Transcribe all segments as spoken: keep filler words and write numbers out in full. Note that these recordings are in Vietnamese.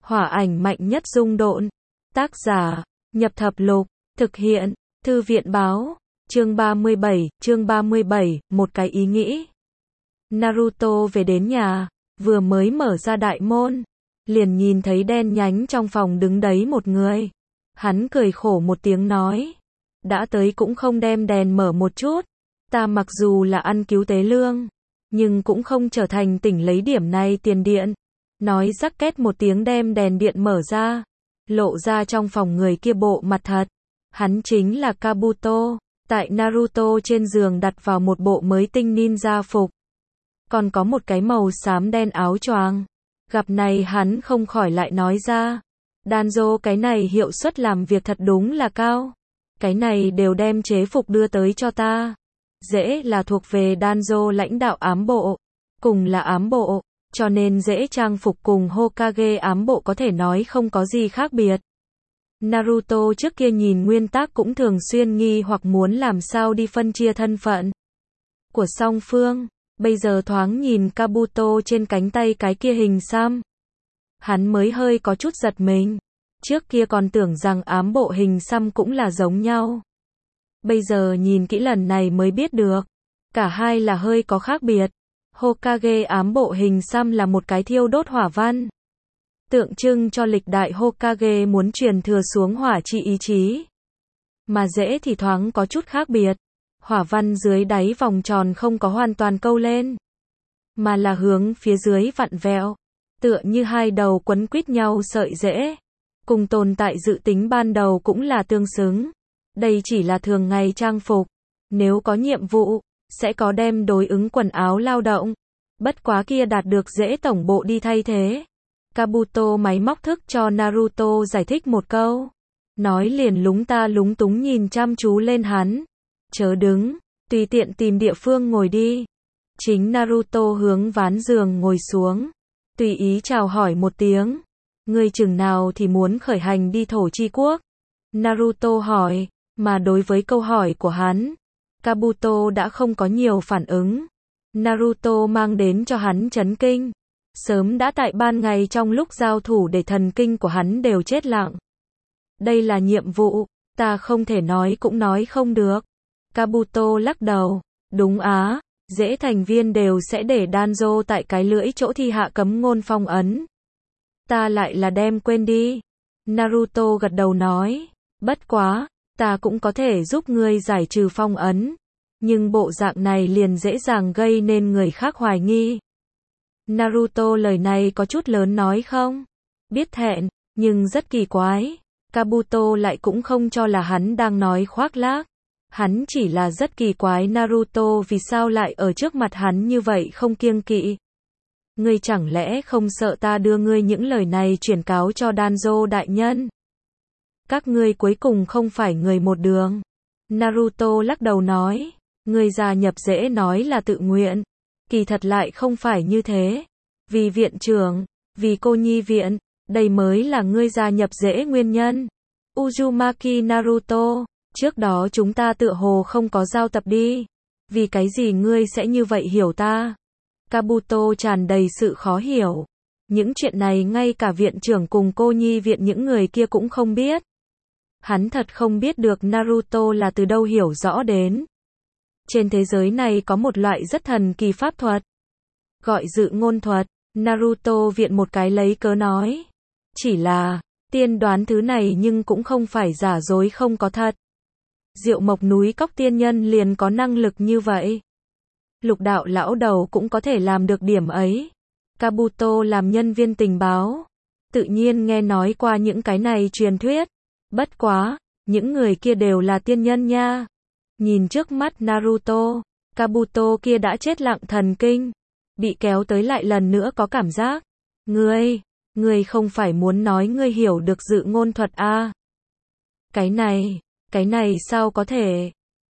Hỏa ảnh mạnh nhất dung độn. Tác giả, Nhập Thập Lục. Thực hiện, Thư viện báo. Chương ba mươi bảy, chương ba mươi bảy, một cái ý nghĩ. Naruto về đến nhà, vừa mới mở ra đại môn, liền nhìn thấy đen nhánh trong phòng đứng đấy một người. Hắn cười khổ một tiếng nói, đã tới cũng không đem đèn mở một chút. Ta mặc dù là ăn cứu tế lương, nhưng cũng không trở thành tỉnh lấy điểm này tiền điện. Nói rắc két một tiếng đem đèn điện mở ra, lộ ra trong phòng người kia bộ mặt thật. Hắn chính là Kabuto, tại Naruto trên giường đặt vào một bộ mới tinh ninja phục. Còn có một cái màu xám đen áo choàng. Gặp này hắn không khỏi lại nói ra, Danzo cái này hiệu suất làm việc thật đúng là cao. Cái này đều đem chế phục đưa tới cho ta. Dễ là thuộc về Danzo lãnh đạo ám bộ, cùng là ám bộ, cho nên dễ trang phục cùng Hokage ám bộ có thể nói không có gì khác biệt. Naruto trước kia nhìn nguyên tác cũng thường xuyên nghi hoặc muốn làm sao đi phân chia thân phận của song phương, bây giờ thoáng nhìn Kabuto trên cánh tay cái kia hình xăm, hắn mới hơi có chút giật mình. Trước kia còn tưởng rằng ám bộ hình xăm cũng là giống nhau. Bây giờ nhìn kỹ lần này mới biết được, cả hai là hơi có khác biệt. Hokage ám bộ hình xăm là một cái thiêu đốt hỏa văn, tượng trưng cho lịch đại Hokage muốn truyền thừa xuống hỏa chi ý chí. Mà dễ thì thoáng có chút khác biệt. Hỏa văn dưới đáy vòng tròn không có hoàn toàn câu lên, mà là hướng phía dưới vặn vẹo, tựa như hai đầu quấn quýt nhau sợi rễ. Cùng tồn tại dự tính ban đầu cũng là tương xứng. Đây chỉ là thường ngày trang phục. Nếu có nhiệm vụ, sẽ có đem đối ứng quần áo lao động. Bất quá kia đạt được dễ tổng bộ đi thay thế. Kabuto máy móc thức cho Naruto giải thích một câu. Nói liền lúng ta lúng túng nhìn chăm chú lên hắn. Chớ đứng, tùy tiện tìm địa phương ngồi đi. Chính Naruto hướng ván giường ngồi xuống. Tùy ý chào hỏi một tiếng. Ngươi chừng nào thì muốn khởi hành đi thổ chi quốc? Naruto hỏi, mà đối với câu hỏi của hắn, Kabuto đã không có nhiều phản ứng. Naruto mang đến cho hắn chấn kinh. Sớm đã tại ban ngày trong lúc giao thủ để thần kinh của hắn đều chết lặng. Đây là nhiệm vụ, ta không thể nói cũng nói không được. Kabuto lắc đầu, đúng á, dễ thành viên đều sẽ để Danzo tại cái lưỡi chỗ thi hạ cấm ngôn phong ấn. Ta lại là đem quên đi. Naruto gật đầu nói, bất quá, ta cũng có thể giúp ngươi giải trừ phong ấn. Nhưng bộ dạng này liền dễ dàng gây nên người khác hoài nghi. Naruto lời này có chút lớn nói không? Biết thẹn, nhưng rất kỳ quái. Kabuto lại cũng không cho là hắn đang nói khoác lác. Hắn chỉ là rất kỳ quái Naruto vì sao lại ở trước mặt hắn như vậy không kiêng kỵ. Ngươi chẳng lẽ không sợ ta đưa ngươi những lời này chuyển cáo cho Danzo đại nhân? Các ngươi cuối cùng không phải người một đường. Naruto lắc đầu nói, ngươi gia nhập dễ nói là tự nguyện. Kỳ thật lại không phải như thế. Vì viện trưởng, vì cô nhi viện, đây mới là ngươi gia nhập dễ nguyên nhân. Uzumaki Naruto, trước đó chúng ta tựa hồ không có giao tập đi. Vì cái gì ngươi sẽ như vậy hiểu ta? Kabuto tràn đầy sự khó hiểu. Những chuyện này ngay cả viện trưởng cùng cô nhi viện những người kia cũng không biết. Hắn thật không biết được Naruto là từ đâu hiểu rõ đến. Trên thế giới này có một loại rất thần kỳ pháp thuật, gọi dự ngôn thuật. Naruto viện một cái lấy cớ nói, chỉ là tiên đoán thứ này nhưng cũng không phải giả dối không có thật. Diệu Mộc núi Cóc tiên nhân liền có năng lực như vậy. Lục đạo lão đầu cũng có thể làm được điểm ấy. Kabuto làm nhân viên tình báo, tự nhiên nghe nói qua những cái này truyền thuyết. Bất quá, những người kia đều là tiên nhân nha. Nhìn trước mắt Naruto, Kabuto kia đã chết lặng thần kinh. Bị kéo tới lại lần nữa có cảm giác. Ngươi, ngươi không phải muốn nói ngươi hiểu được dự ngôn thuật à? Cái này, cái này sao có thể?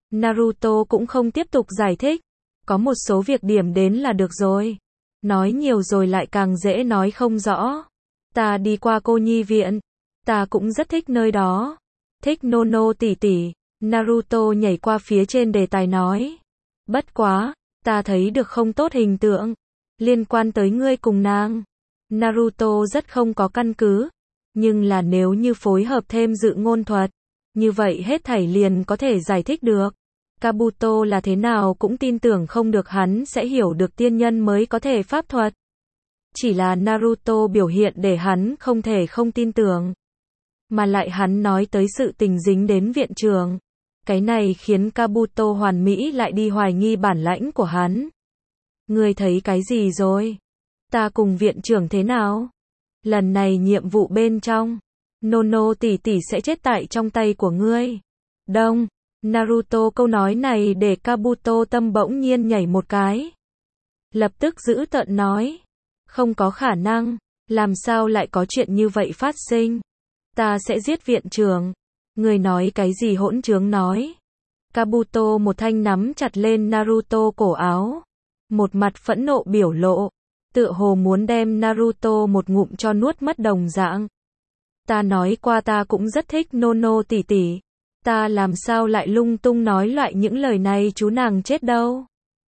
Naruto cũng không tiếp tục giải thích. Có một số việc điểm đến là được rồi. Nói nhiều rồi lại càng dễ nói không rõ. Ta đi qua cô nhi viện. Ta cũng rất thích nơi đó. Thích Nono tỷ tỷ. Naruto nhảy qua phía trên đề tài nói. Bất quá, ta thấy được không tốt hình tượng. Liên quan tới ngươi cùng nàng. Naruto rất không có căn cứ. Nhưng là nếu như phối hợp thêm dự ngôn thuật, như vậy hết thảy liền có thể giải thích được. Kabuto là thế nào cũng tin tưởng không được hắn sẽ hiểu được tiên nhân mới có thể pháp thuật. Chỉ là Naruto biểu hiện để hắn không thể không tin tưởng. Mà lại hắn nói tới sự tình dính đến viện trưởng. Cái này khiến Kabuto hoàn mỹ lại đi hoài nghi bản lãnh của hắn. Ngươi thấy cái gì rồi? Ta cùng viện trưởng thế nào? Lần này nhiệm vụ bên trong, Nono tỷ tỷ sẽ chết tại trong tay của ngươi. Đông, Naruto câu nói này để Kabuto tâm bỗng nhiên nhảy một cái. Lập tức giữ tợn nói. Không có khả năng, làm sao lại có chuyện như vậy phát sinh? Ta sẽ giết viện trưởng. Người nói cái gì hỗn trướng nói. Kabuto một thanh nắm chặt lên Naruto cổ áo. Một mặt phẫn nộ biểu lộ. Tựa hồ muốn đem Naruto một ngụm cho nuốt mất đồng dạng. Ta nói qua ta cũng rất thích Nono tỷ tỷ. Ta làm sao lại lung tung nói loại những lời này chú nàng chết đâu.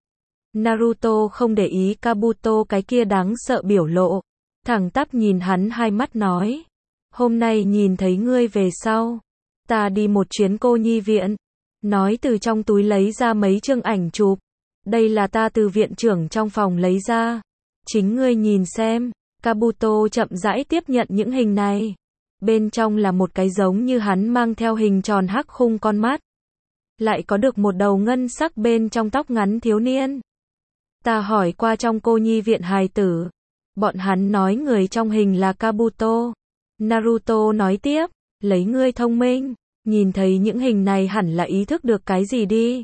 Naruto không để ý Kabuto cái kia đáng sợ biểu lộ. Thẳng tắp nhìn hắn hai mắt nói. Hôm nay nhìn thấy ngươi về sau. Ta đi một chuyến cô nhi viện. Nói từ trong túi lấy ra mấy chương ảnh chụp. Đây là ta từ viện trưởng trong phòng lấy ra. Chính ngươi nhìn xem. Kabuto chậm rãi tiếp nhận những hình này. Bên trong là một cái giống như hắn mang theo hình tròn hắc khung con mắt. Lại có được một đầu ngân sắc bên trong tóc ngắn thiếu niên. Ta hỏi qua trong cô nhi viện hài tử. Bọn hắn nói người trong hình là Kabuto. Naruto nói tiếp. Lấy ngươi thông minh. Nhìn thấy những hình này hẳn là ý thức được cái gì đi.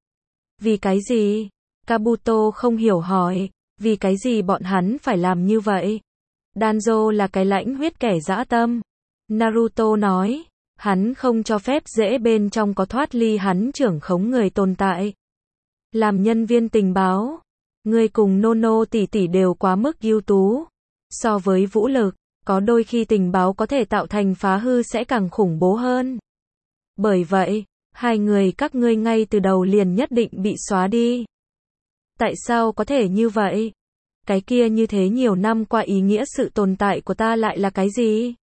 Vì cái gì? Kabuto không hiểu hỏi. Vì cái gì bọn hắn phải làm như vậy? Danzo là cái lãnh huyết kẻ dã tâm. Naruto nói. Hắn không cho phép dễ bên trong có thoát ly hắn trưởng khống người tồn tại. Làm nhân viên tình báo. Ngươi cùng Nono tỷ tỷ đều quá mức ưu tú. So với vũ lực, có đôi khi tình báo có thể tạo thành phá hư sẽ càng khủng bố hơn. Bởi vậy, hai người các ngươi ngay từ đầu liền nhất định bị xóa đi. Tại sao có thể như vậy? Cái kia như thế nhiều năm qua ý nghĩa sự tồn tại của ta lại là cái gì?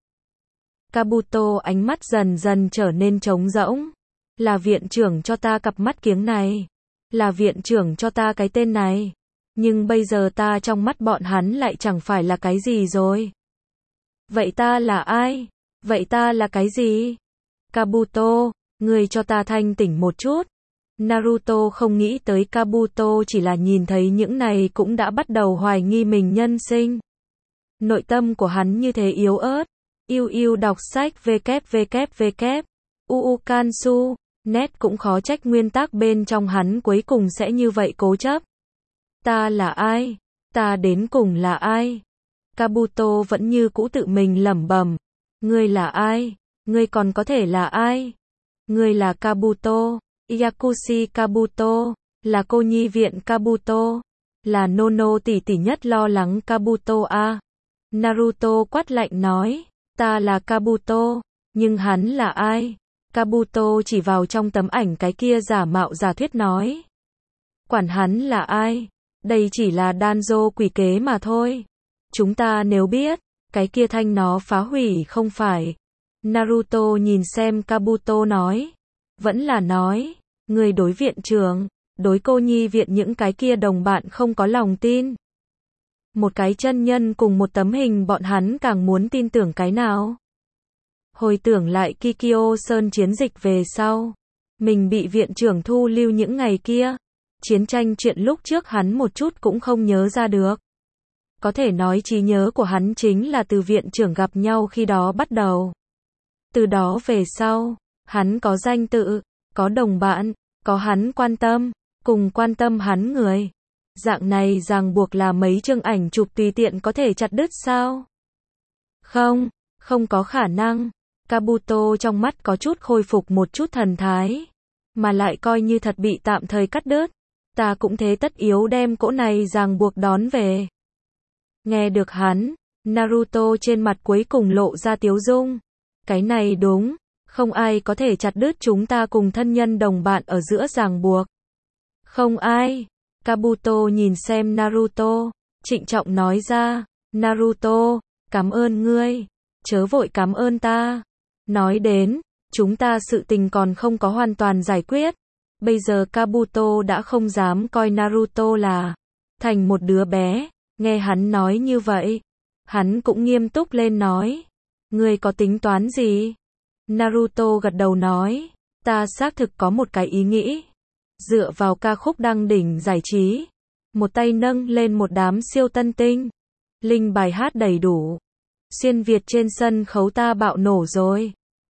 Kabuto ánh mắt dần dần trở nên trống rỗng. Là viện trưởng cho ta cặp mắt kiếng này. Là viện trưởng cho ta cái tên này. Nhưng bây giờ ta trong mắt bọn hắn lại chẳng phải là cái gì rồi. Vậy ta là ai? Vậy ta là cái gì? Kabuto, ngươi cho ta thanh tỉnh một chút. Naruto không nghĩ tới Kabuto chỉ là nhìn thấy những này cũng đã bắt đầu hoài nghi mình nhân sinh. Nội tâm của hắn như thế yếu ớt. Yêu yêu đọc sách www. Uu Kansu. Net cũng khó trách nguyên tắc bên trong hắn cuối cùng sẽ như vậy cố chấp. Ta là ai? Ta đến cùng là ai? Kabuto vẫn như cũ tự mình lẩm bẩm. Ngươi là ai? Ngươi còn có thể là ai? Ngươi là Kabuto. Yakushi Kabuto. Là cô nhi viện Kabuto. Là Nono tỷ tỷ nhất lo lắng Kabuto a. Naruto quát lạnh nói. Ta là Kabuto. Nhưng hắn là ai? Kabuto chỉ vào trong tấm ảnh cái kia giả mạo giả thuyết nói. Quản hắn là ai? Đây chỉ là Danzo quỷ kế mà thôi. Chúng ta nếu biết, cái kia thanh nó phá hủy không phải. Naruto nhìn xem Kabuto nói. Vẫn là nói, người đối viện trưởng, đối cô nhi viện những cái kia đồng bạn không có lòng tin. Một cái chân nhân cùng một tấm hình bọn hắn càng muốn tin tưởng cái nào. Hồi tưởng lại Kikyo Sơn chiến dịch về sau. Mình bị viện trưởng thu lưu những ngày kia. Chiến tranh chuyện lúc trước hắn một chút cũng không nhớ ra được. Có thể nói trí nhớ của hắn chính là từ viện trưởng gặp nhau khi đó bắt đầu. Từ đó về sau, hắn có danh tự, có đồng bạn, có hắn quan tâm, cùng quan tâm hắn người. Dạng này ràng buộc là mấy chương ảnh chụp tùy tiện có thể chặt đứt sao? Không, không có khả năng. Kabuto trong mắt có chút khôi phục một chút thần thái. Mà lại coi như thật bị tạm thời cắt đứt. Ta cũng thế tất yếu đem cỗ này ràng buộc đón về. Nghe được hắn, Naruto trên mặt cuối cùng lộ ra tiếu dung. Cái này đúng, không ai có thể chặt đứt chúng ta cùng thân nhân đồng bạn ở giữa ràng buộc. Không ai. Kabuto nhìn xem Naruto, trịnh trọng nói ra. Naruto, cảm ơn ngươi. Chớ vội cảm ơn ta. Nói đến, chúng ta sự tình còn không có hoàn toàn giải quyết. Bây giờ Kabuto đã không dám coi Naruto là thành một đứa bé. Nghe hắn nói như vậy, hắn cũng nghiêm túc lên nói. Ngươi có tính toán gì? Naruto gật đầu nói. Ta xác thực có một cái ý nghĩ. Dựa vào ca khúc đăng đỉnh giải trí. Một tay nâng lên một đám siêu tân tinh. Linh bài hát đầy đủ. Xuyên Việt trên sân khấu ta bạo nổ rồi.